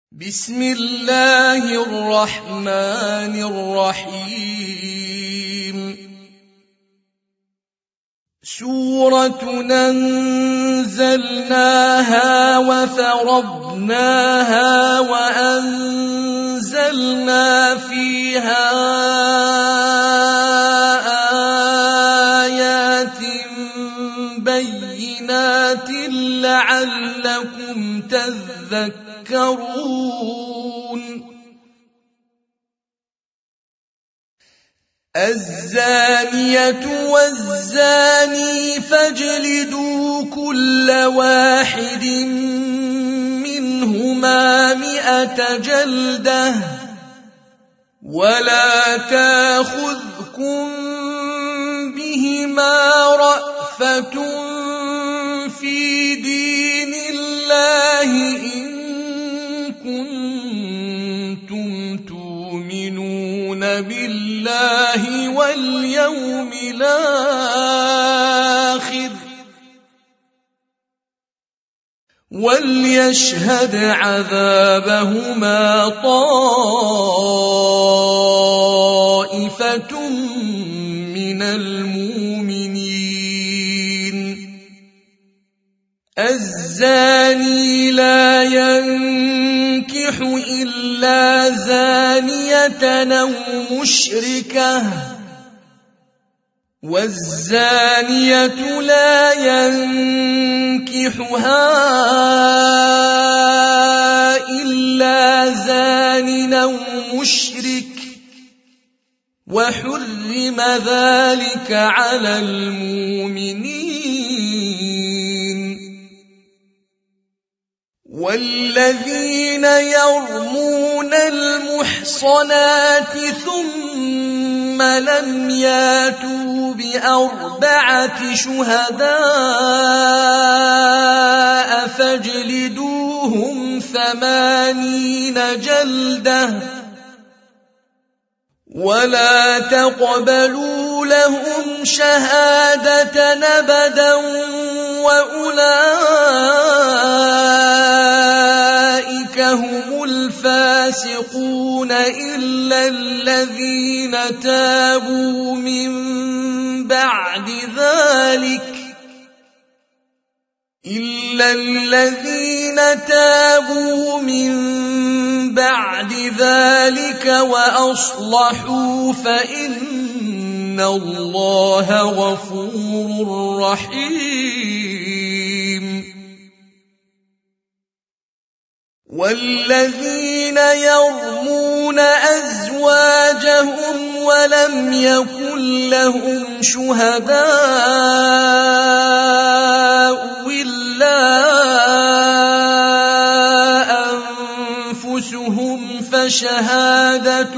بسم الله الرحمن الرحيم سورة أنزلناها وفرضناها وأنزلنا فيها آيات بينات لعلكم تذكرون الزانية والزاني فاجلدوا كل واحد منهما 100 جلدة ولا تأخذكم بهما رأفة في دين الله إن كنتم تؤمنون بالله واليوم الآخر وليشهد عذابهما طائفة من المؤمنين الزاني لا ينكح إلا زانية أو مشركة والزانية لا ينكحها إلا زان أو مشرك وحرم ذلك على المؤمنين والذين يرمون المحصنات ثم لم ياتوا ب4 شهداء فاجلدوهم 80 جلدة ولا تقبلوا لهم شهادة أبدا وأولئك هم الفاسقون إلا الذين تابوا من بعد ذلك وأصلحوا فإن الله غفور رحيم والذين يرمون أزواجهم ولم يكن لهم شهداء إلا أنفسهم فشهادة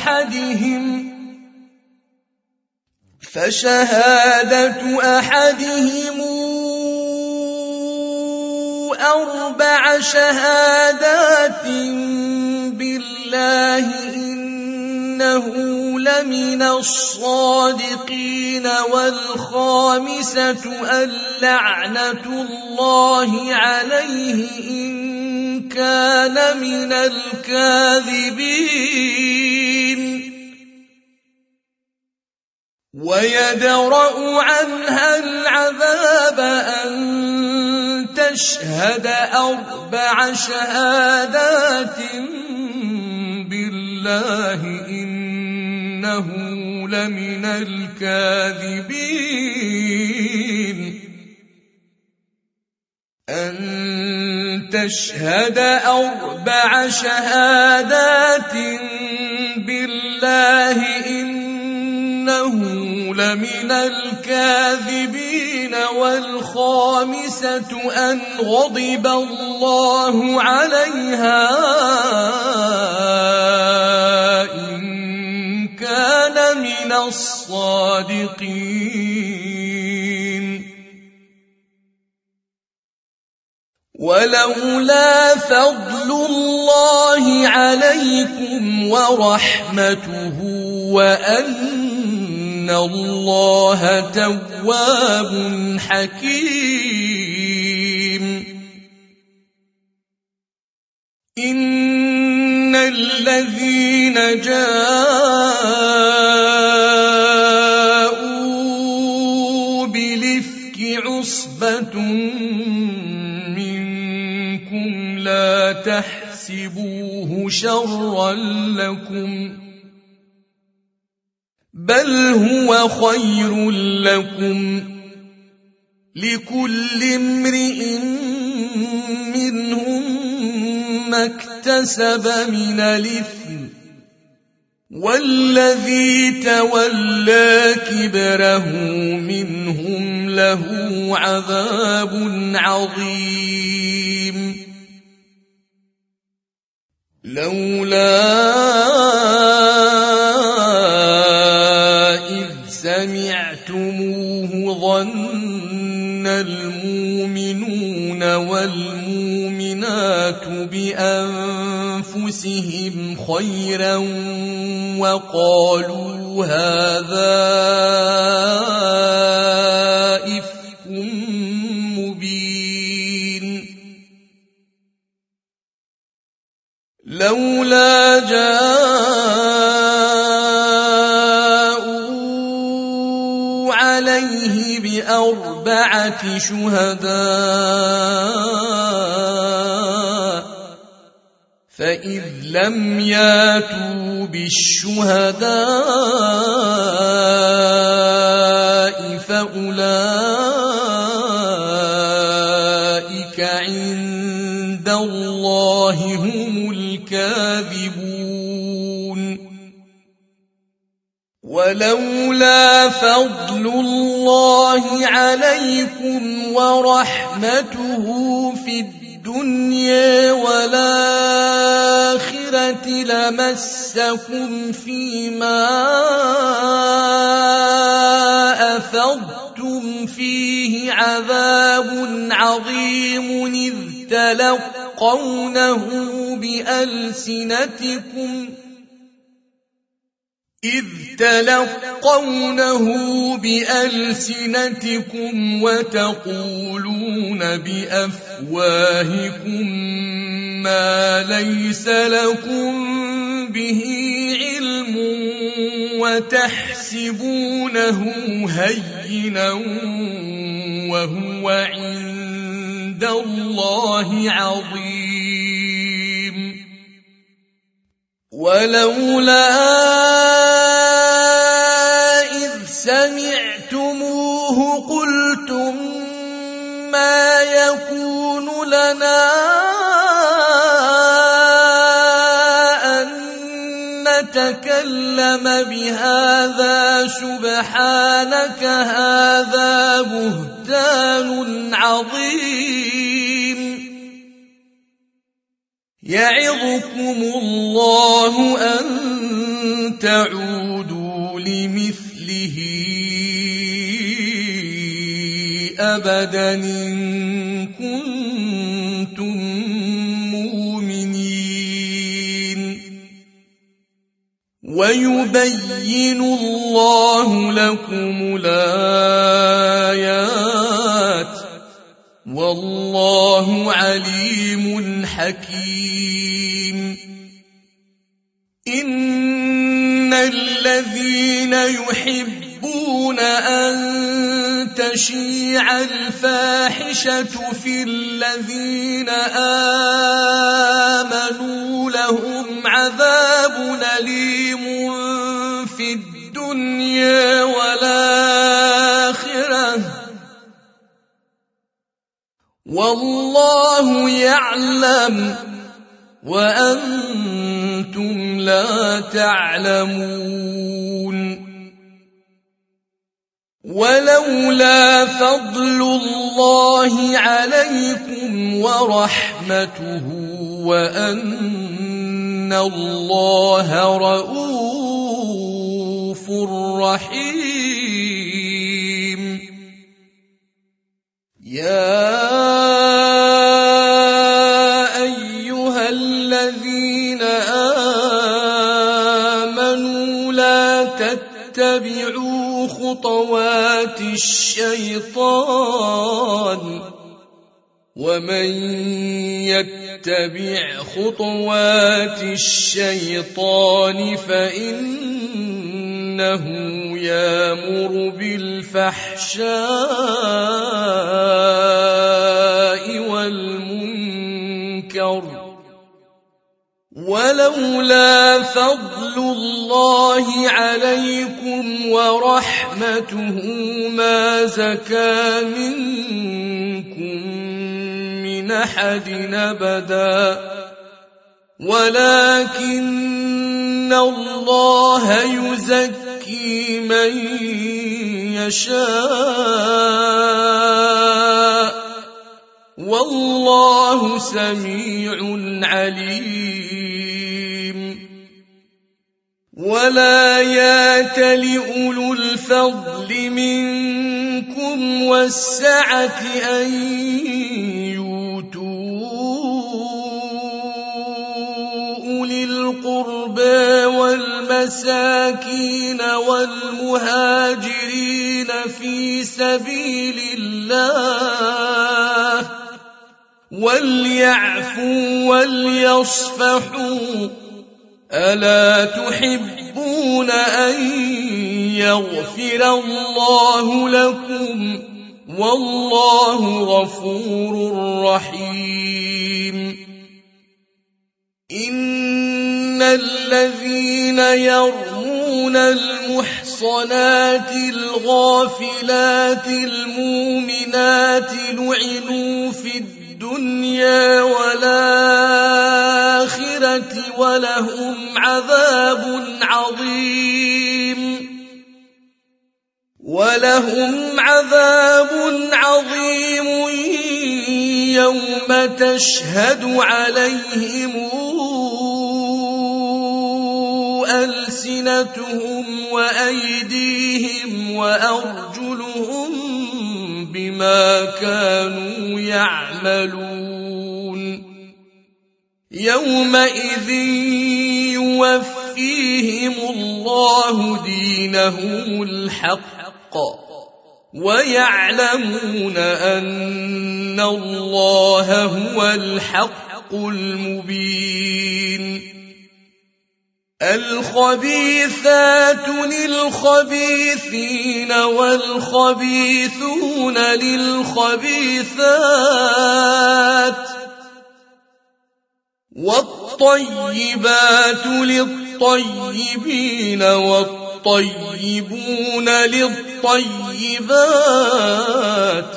أحدهم 4 شهادات بالله إنه لمن الصادقين والخامسة اللعنة الله عليه إن كان من الكاذبين ويدرأ عنها العذاب أن تشهد 4 شهادات بالله إنه لمن الكاذبين أن تشهد 4 شهادات بالله إنه لمن الكاذبين والخامسة أن غضب الله عليها إن كان من الصادقين ولولا فضل الله عليكم ورحمته وأن الله تواب حكيم الذين جاءوا بالإفك عصبة منكم لا تحسبوه شرا لكم بل هو خير لكم لكل امرئ منهم ما اكتسب من الإثم والذي تولى كبره منهم له عذاب عظيم لولا إذ سمعتموه ظن المؤمنون والمؤمنات بأنفسهم خيرا وقالوا هذا إفك مبين لولا جاءوا عليه بأربعة شهداء فإذ لم ياتوا بالشهداء فأولئك عند الله هم الكاذبون ولولا فضل الله عليكم ورحمته في الدنيا والآخرة لمسكم فيما أفضتم فيه عذاب عظيم إذ تلقونه بألسنتكم وتقولون بأفواهكم ما ليس لكم به علم وتحسبونه هينا وهو عند الله عظيم ولولا إذ سمعتموه قلتم ما يكون لنا أن نتكلم بهذا سبحانك هذا بهتان عظيم يعظكم الله أن تعودوا لمثله أبدا إن كنتم مؤمنين ويبين الله لكم الآيات والله عليم حكيم إن الذين يحبون أن تشيع الفاحشة في الذين آمنوا لهم عذاب أليم في الدنيا والآخرة والله يعلم وأنتم لا تعلمون ولولا فضل الله عليكم ورحمته وأن الله رؤوف رحيم يا أيها الذين آمنوا لا تتبعوا خطوات الشيطان ومن يتبع خطوات الشيطان فإنه يأمر بالفحشاء والمنكر ولولا فضل الله عليكم ورحمته ما زكى منكم من أحد أبدا ولكن الله يزكي من يشاء والله سميع عليم ولا يأتل أولو الفضل منكم والسعة أن أولي القربى والمساكين والمهاجرين في سبيل الله وليعفوا وليصفحوا ألا تحبون أن يغفر الله لكم والله غفور رحيم إن الذين يرمون المحصنات الغافلات المؤمنات لعنوا في الدنيا والآخرة ولهم عذاب عظيم يوم تشهد عليهم ألسنتهم وأيديهم وأرجلهم بما كانوا يعملون يومئذ يوفيهم الله دينهم الحق ويعلمون أن الله هو الحق المبين الخبيثات للخبيثين والخبيثون للخبيثات والطيبات للطيبين والطيبون للطيبات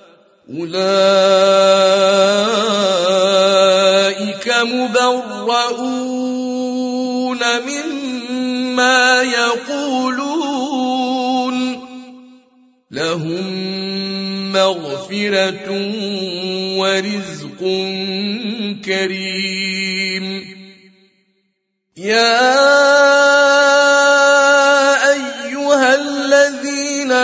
أولئك مبرؤون مما يقولون لهم مغفرة ورزق كريم يا أيها الذين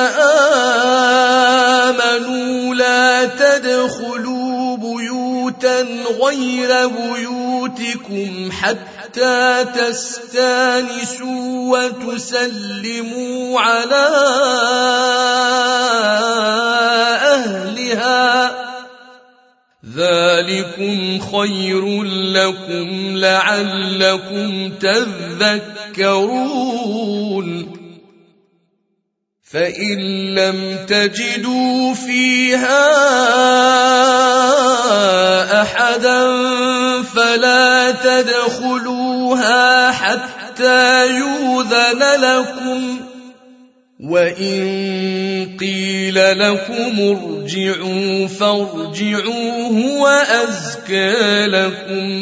آمنوا لا تدخلوا بيوتا غير بيوتكم حتى تستانسوا وتسلموا على أهلها ذلكم خير لكم لعلكم تذكرون فإن لم تجدوا فيها أحدا فلا تدخلوها حتى يؤذن لكم وإن قيل لكم ارجعوا فارجعوا هو أزكى لكم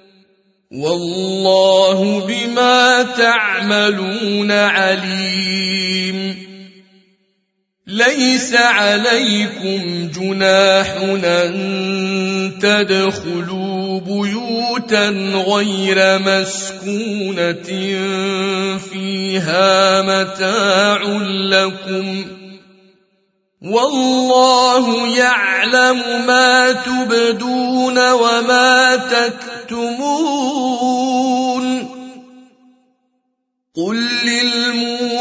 والله بما تعملون عليم ليس عليكم جناح أن تدخلوا بيوتا غير مسكونة فيها متاع لكم والله يعلم ما تبدون وما تكتمون قل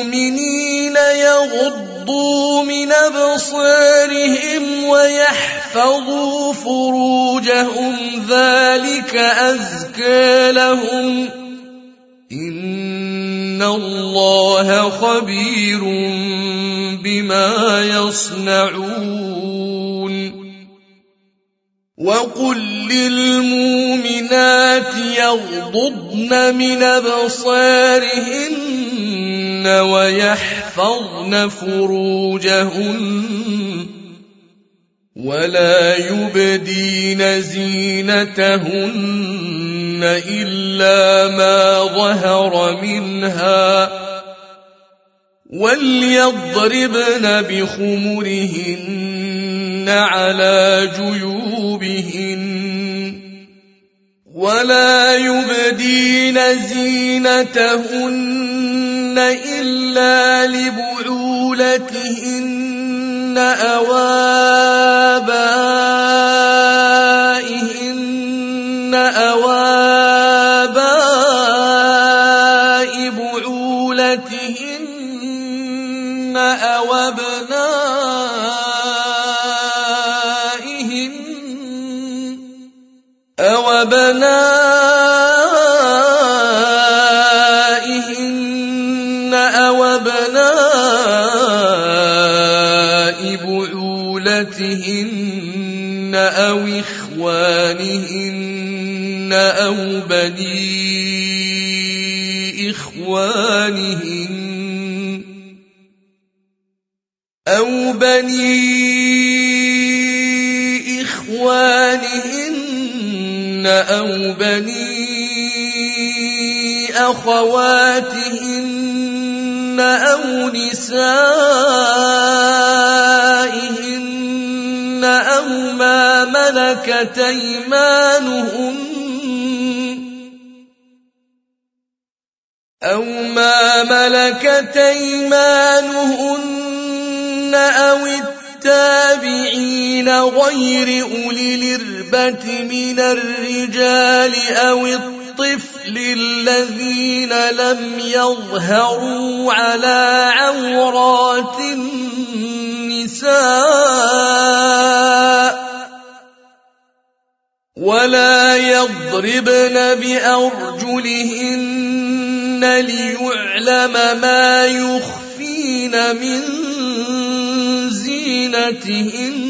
للمؤمنين يغضوا من أبصارهم ويحفظوا يحفظوا فروجهم ذلك أزكى لهم إن الله خبير بما يصنعون وقل للمؤمنات يغضضن من أبصارهن ويحفظن فروجهن ولا يبدين زينتهن إلا ما ظهر منها وليضربن بخمرهن على جيوبهن ولا يبدين زينتهن إلا لبعولتهن أو آبائهن أو آباء بعولتهن أو أبنائهن أو أبناء بعولتهن أو إخوانهن أو بني إخوانهن أو بني أخواتهن أو نسائهن أو ما ملكت أيمانهن أو التابعين غير أولي الإربة من الرجال أو الطفل الذين لم يظهروا على عورات النساء ولا يضربن بأرجلهن ليعلم ما يخفين من زينتهن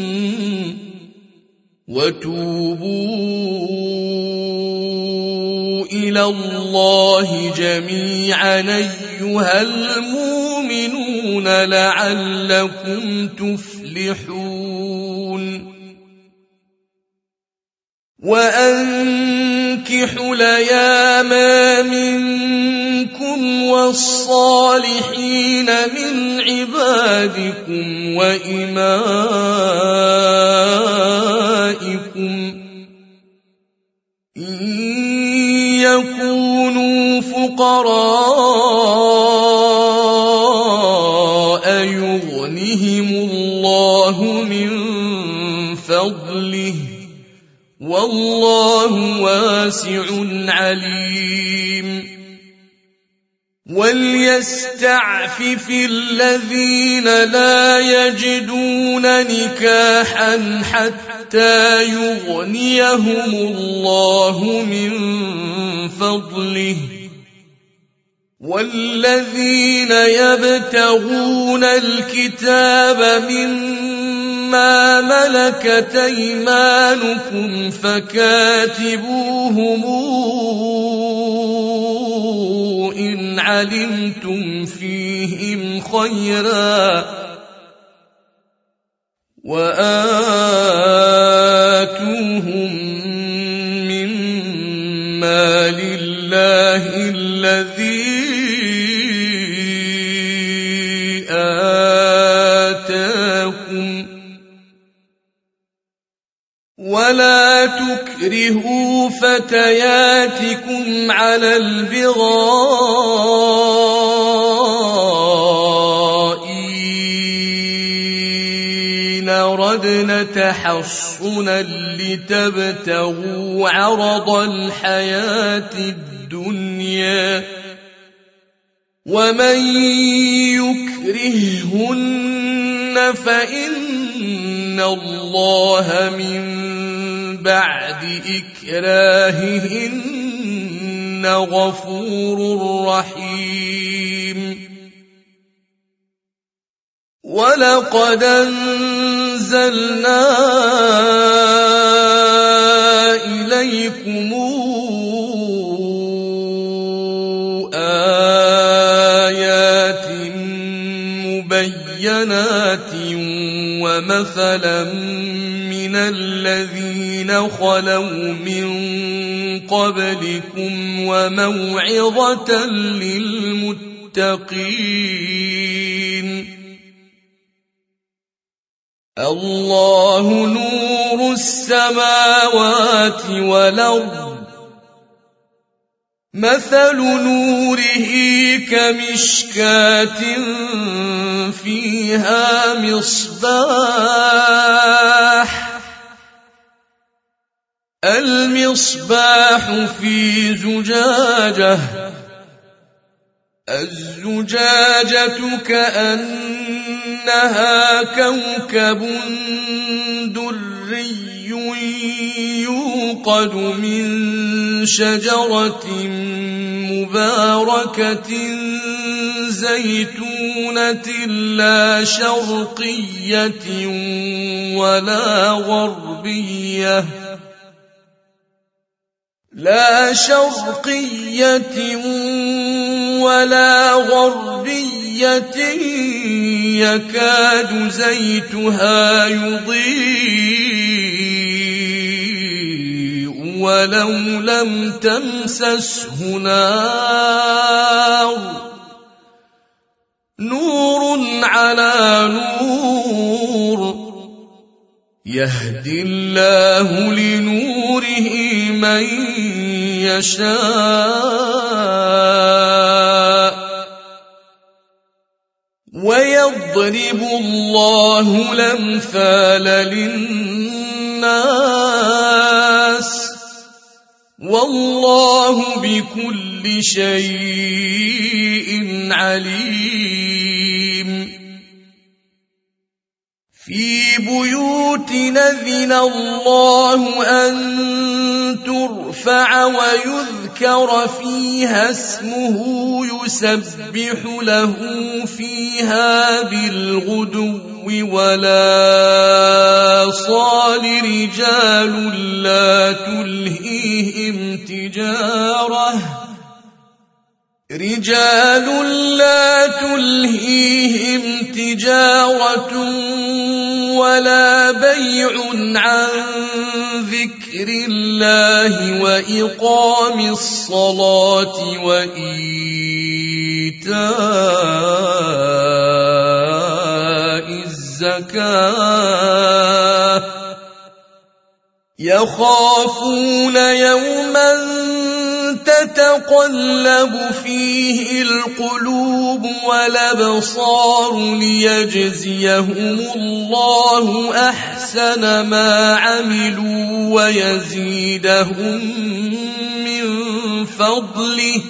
وتوبوا إلى الله جميعا أيها المؤمنون لعلكم تفلحون وأنكحوا الأيام منكم والصالحين من عبادكم وإمائكم إن يكونوا فقراء يغنهم الله من فضله والله واسع عليم وليستعفف الذين لا يجدون نكاحا حتى يغنيهم الله من فضله والذين يبتغون الكتاب مما ملكت أيمانكم فكاتبوهم إن علمتم فيهم خيرا وآتوهم مما لله الذي آتاكم ولا تكرهوا فتياتكم على البغاء إن أردنا تحصنا لتبتغوا عرض الحياة الدنيا ومن يكرههن فإن إن الله من بعد إكراههن غفور رحيم ولقد أنزلنا إليكم آيات مبينات ومثلا من الذين خلوا من قبلكم وموعظة للمتقين الله نور السماوات والأرض مثل نوره كمشكاة فيها مصباح المصباح في زجاجة الزجاجة كأنها كوكب دري يوقد من شجرة مباركة زيتونة لا شرقية ولا غربية يكاد زيتها يضيء ولو لم تمسسه نور على نور يهدي الله لنوره من يشاء ويضرب الله الأمثال للناس والله بكل شيء عليم في بيوت أذن الله أن ترفع ويذكر فيها اسمه يسبح له فيها بالغدو ولا صال رجال لا تلهيهم تجارة ولا بيع عن ذكر الله وإقام الصلاة وإيتاء الزكاة يخافون يوما تتقلب فيه القلوب والأبصار ليجزيهم الله أحسن ما عملوا ويزيدهم من فضله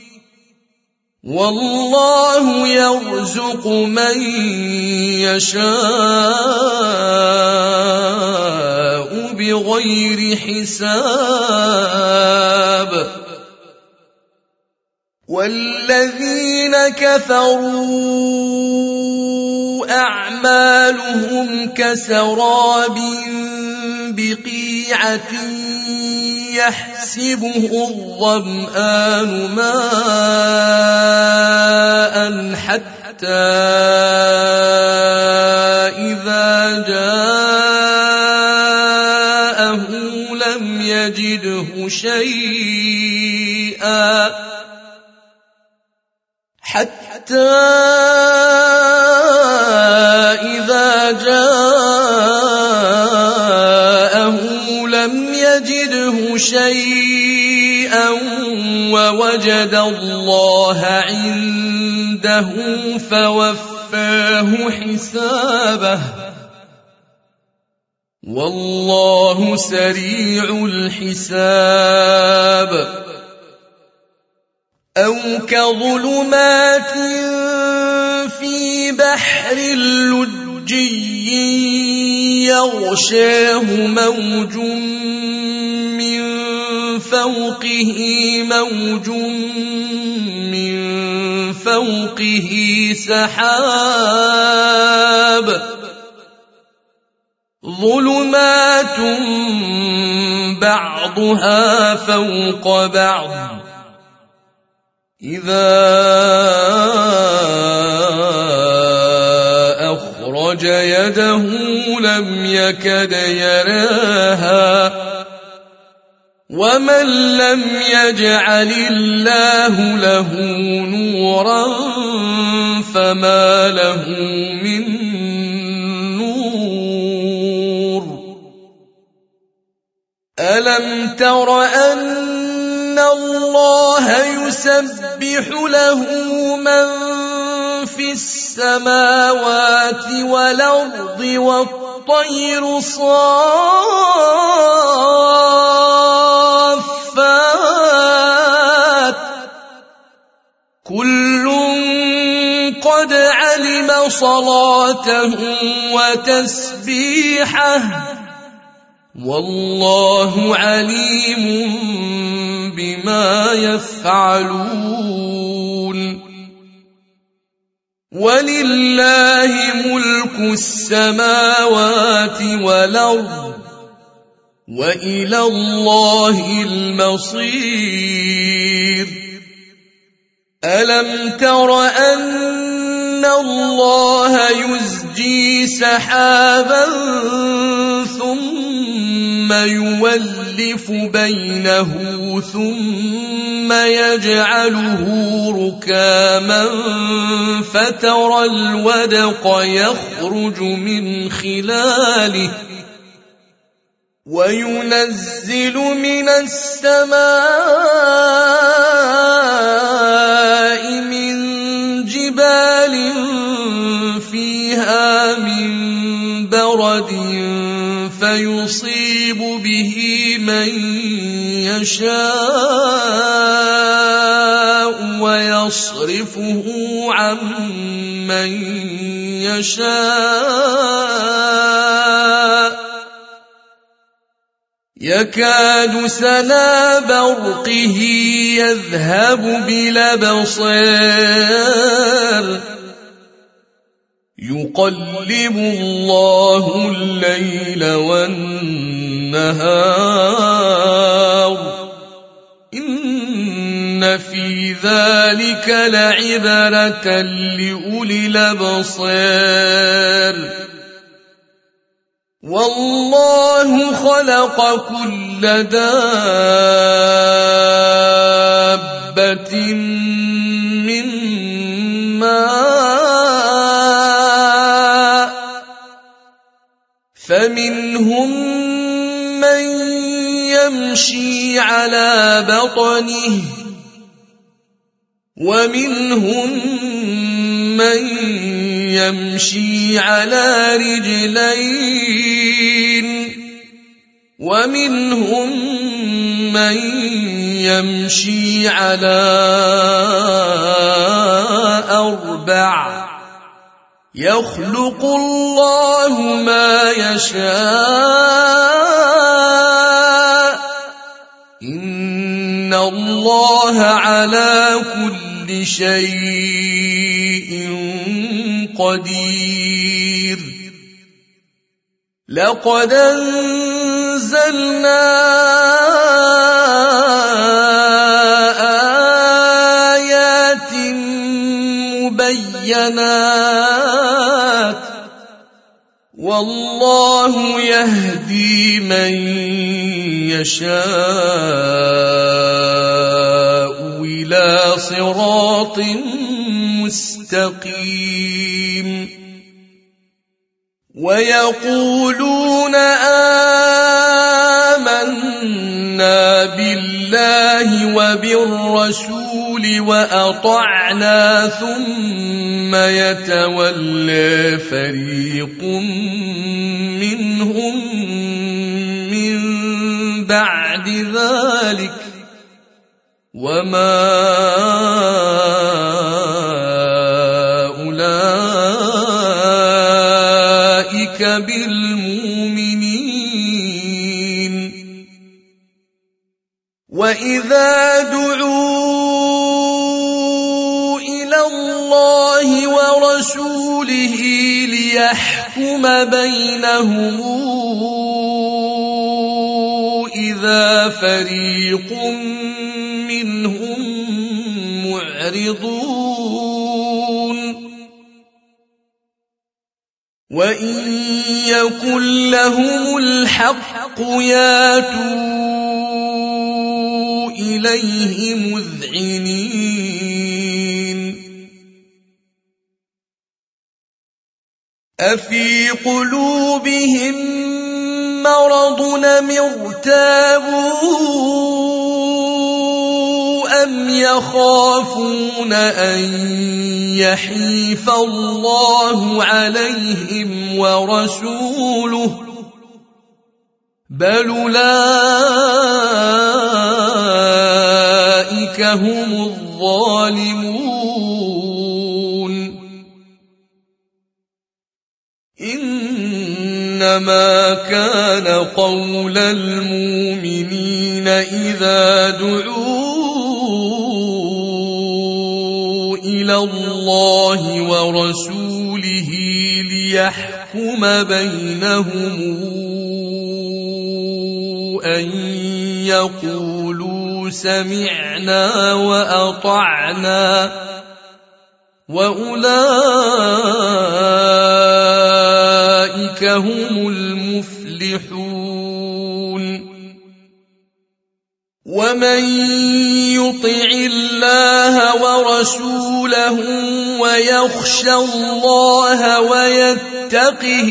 والله يرزق من يشاء بغير حساب والذين كفروا أعمالهم كسراب بقيعة يحسبه الظمآن ماء حتى إذا جاءه لم يجده شيئا ووجد الله عنده فوفاه حسابه والله سريع الحساب أو كظلمات في بحر اللجي لجي يغشاه موج من فوقه موج من فوقه سحاب ظلمات بعضها فوق بعض إذا أخرج يده لم يكد يراها ومن لم يجعل الله له نورا فما له من نور ألم تر أن الله يسبح له من في السماوات والأرض والطير صافات كل قد علم صلاته وتسبيحه والله عليم بما يفعلون ولله ملك السماوات والأرض وإلى الله المصير ألم تر أن الله يزجي سحابا ثم يولف بينه ثم يجعله ركاما فترى الودق يخرج من خلاله وينزل من السماء من جبال فيها من برد فيصيب به من يشاء ويصرفه عن من يشاء يكاد سنا برقه يذهب بالأبصار يقلب الله الليل والنهار إن في ذلك لعبرة لأولي الأبصار والله خلق كل دابة من ماء فمنهم من يمشي على بطنه ومنهم من يمشي على رجلين ومنهم من يمشي على أربع يخلق الله ما يشاء إن الله على كل شيء قدير لقد أنزلنا آيات مبينات والله يهدي من يشاء إلى صراط مستقيم ويقولون آمنا بالله وبالرسول وأطعنا ثم يتولى فريق منهم من بعد ذلك وما ورسوله ليحكم بينهم إذا فريق منهم معرضون وإن يكن لهم الحق ياتوا إليه مذعنين أفي قلوبهم مرض أم ارتابوا أم يخافون أن يحيف الله عليهم ورسوله بل أولئك هم الظالمون إنما كان قول المؤمنين إذا دعوا إلى الله ورسوله ليحكم بينهم أن يقولوا سمعنا وأطعنا وأولئك هم المفلحون ومن يطع الله ورسوله ويخشى الله ويتقه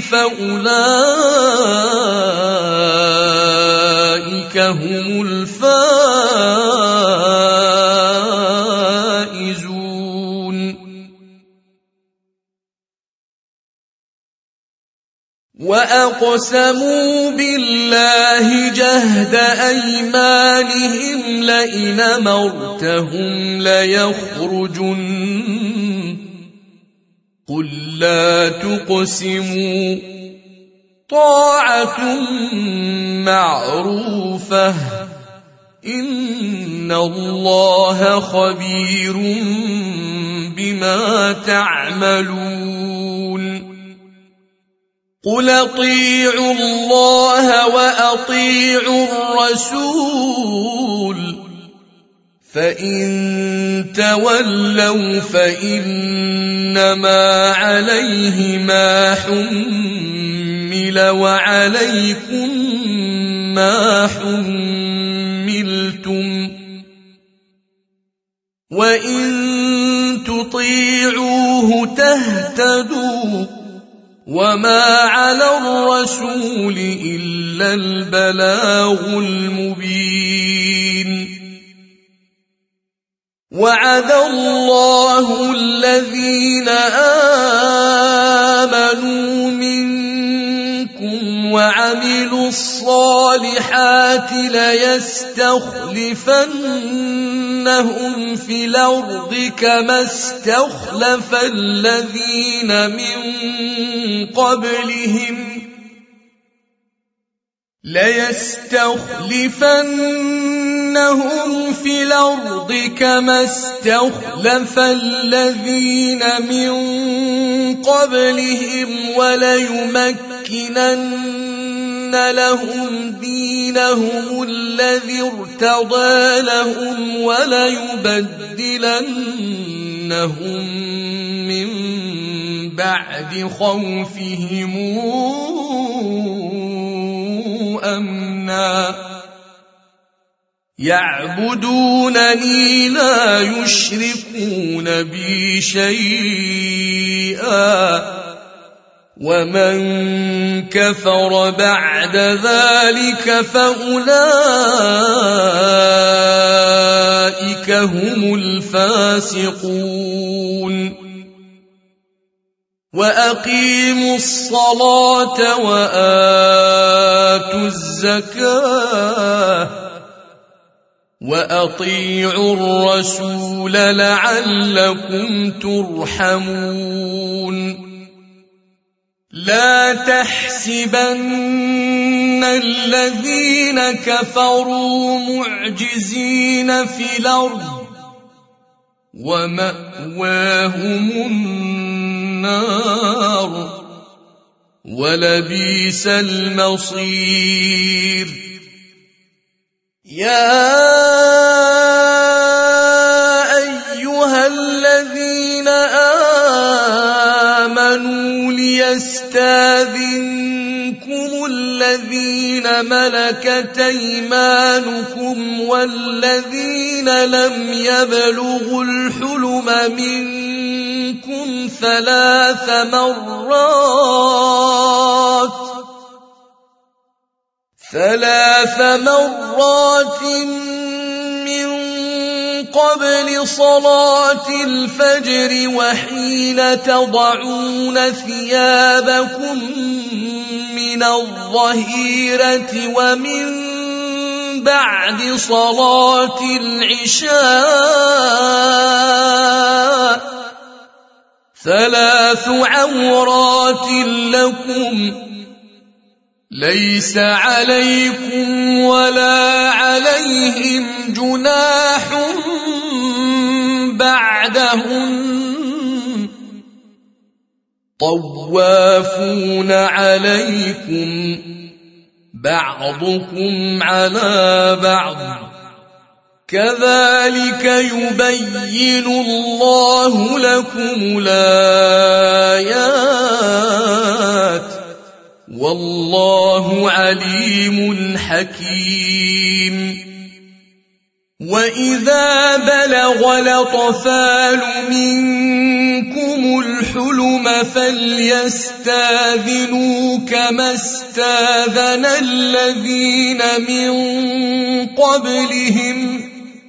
فأولئك هم الفائزون وأقسموا بالله جهد أيمانهم لئن أمرتهم ليخرجن قل لا تقسموا طاعة معروفة إن الله خبير بما تعملون قل اطيعوا الله وأطيعوا الرسول فإن تولوا فإنما عليه ما حمل وعليكم ما حملتم وإن تطيعوه تهتدوا وما على الرسول إلا البلاغ المبين وعد الله الذين آمنوا منكم وعملوا الصالحات ليستخلفنهم في الأرض كما استخلف الذين من قبلهم ليستخلفنهم في الأرض كما استخلف الذين من قبلهم وليمكنن لهم دينهم الذي ارتضى لهم وليبدلنهم من بعد خوفهم أمنا يعبدونني لا يشركون بي شيئا ومن كفر بعد ذلك فأولئك هم الفاسقون وأقيموا الصلاة وآتوا الزكاة وأطيعوا الرسول لعلكم ترحمون لا تحسبن الذين كفروا معجزين في الأرض ومأواهم النار النار ولبئس المصير. يا أيها الذين آمنوا ليستاذنكم الذين ملكت أيمانكم والذين لم يبلغوا الحلم منكم 3 مرات من قبل صلاة الفجر وحين تضعون ثيابكم من الظهيرة ومن بعد صلاة العشاء 3 عورات لكم ليس عليكم ولا عليهم جناح بعدهن طوافون عليكم بعضكم على بعض كذلك يبين الله لكم الآيات والله عليم حكيم. وإذا بلغ الأطفال منكم الحلم فليستاذنوا كما استاذن الذين من قبلهم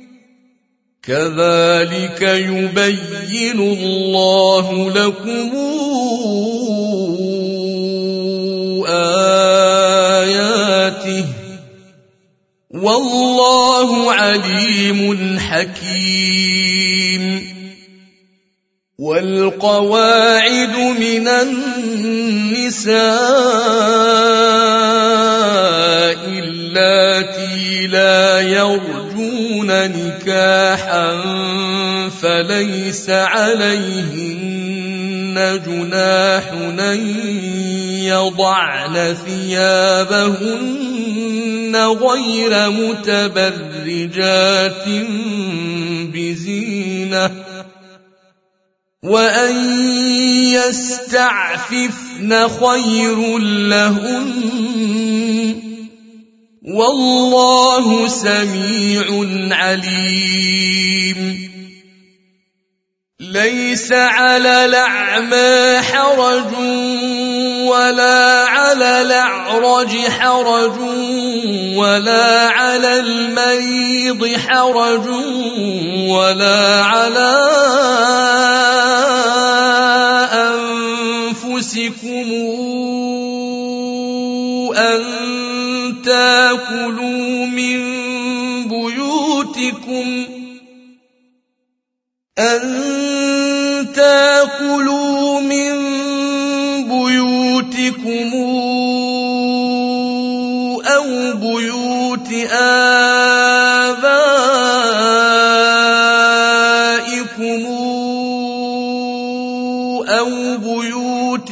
كذلك يبين الله لكم آياته والله عليم حكيم. والقواعد من النساء اللاتي لا يرجون نكاحا فليس عليهن جناح أن يضعن ثيابهن غير متبرجات بزينة وأن يستعففن خير لهن والله سميع عليم. ليس على الأعمى حرج ولا على الأعرج حرج ولا على المريض حرج ولا على أنفسكم أن تأكلوا من بيوتكم أو بيوت آبائكم أو بيوت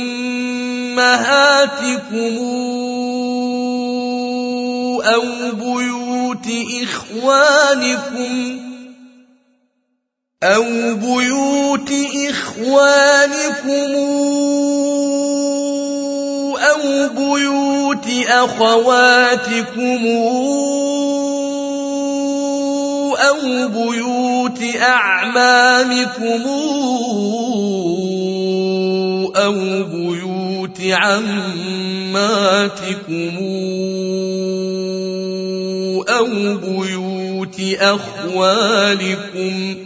أمهاتكم أو بيوت إخوانكم أو بيوت أخواتكم أو بيوت أعمامكم أو بيوت عماتكم أو بيوت أخوالكم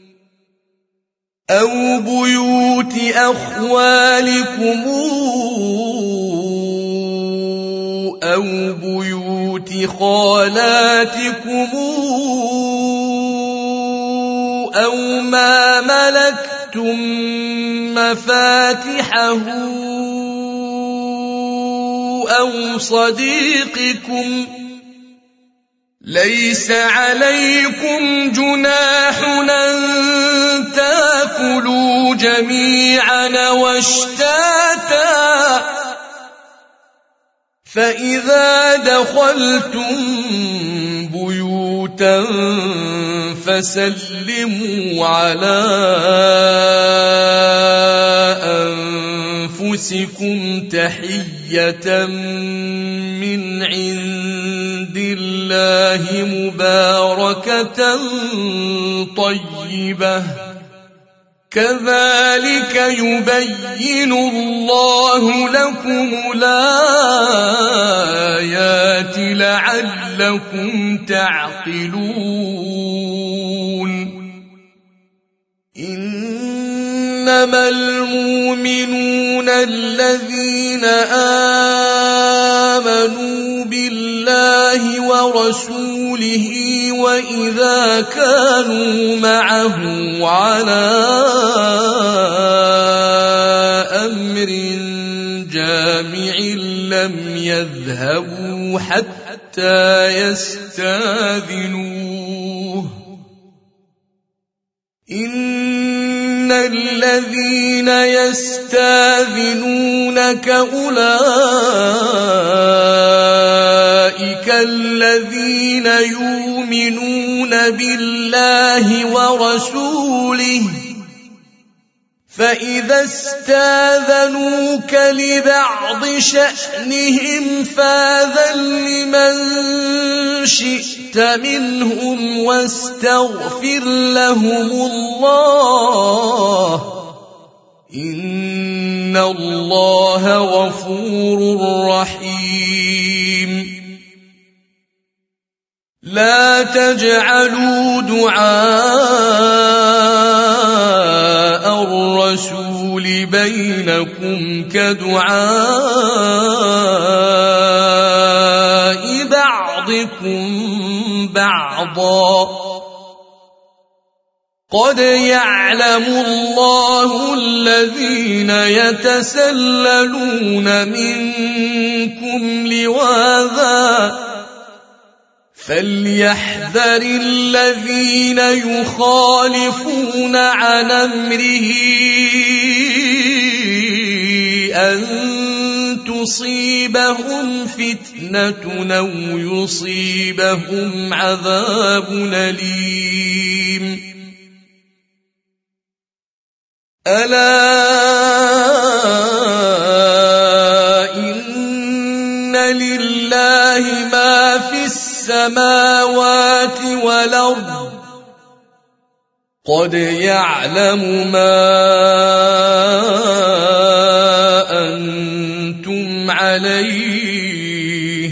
أو بيوت خالاتكم أو ما ملكتم مفاتحه أو صديقكم ليس عليكم جناح أن تأكلوا جميعا واشتاتا فإذا دخلتم بيوتا فسلموا على أنفسكم تحية من عند الله مباركة طيبة كذلك يبين الله لكم الآيات لعلكم تعقلون إنما المؤمنون الذين آمنوا بالله ورسوله وإذا كانوا معه على أمر جامع لم يذهبوا حتى يستاذنوه إن الذين يستاذنونك أولئك الذين يؤمنون بالله ورسوله فإذا استاذنوك لبعض شأنهم فاذن لمن شئت منهم واستغفر لهم الله إن الله غفور رحيم لا تجعلوا دعاء الرسول بينكم كدعاء بعضكم بعضا قد يعلم الله الذين يتسللون منكم لواذا فليحذر الذين يخالفون عن أمره أن تصيبهم فتنة أو يصيبهم عذاب أليم ألا إن لله ما في السماوات والأرض قد يعلم ما أنتم عليه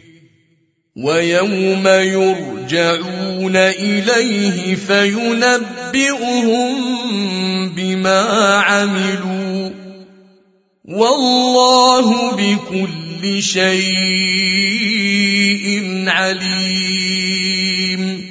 ويوم يرجعون إليه فينبئهم بما عملوا والله بكل شيء عليم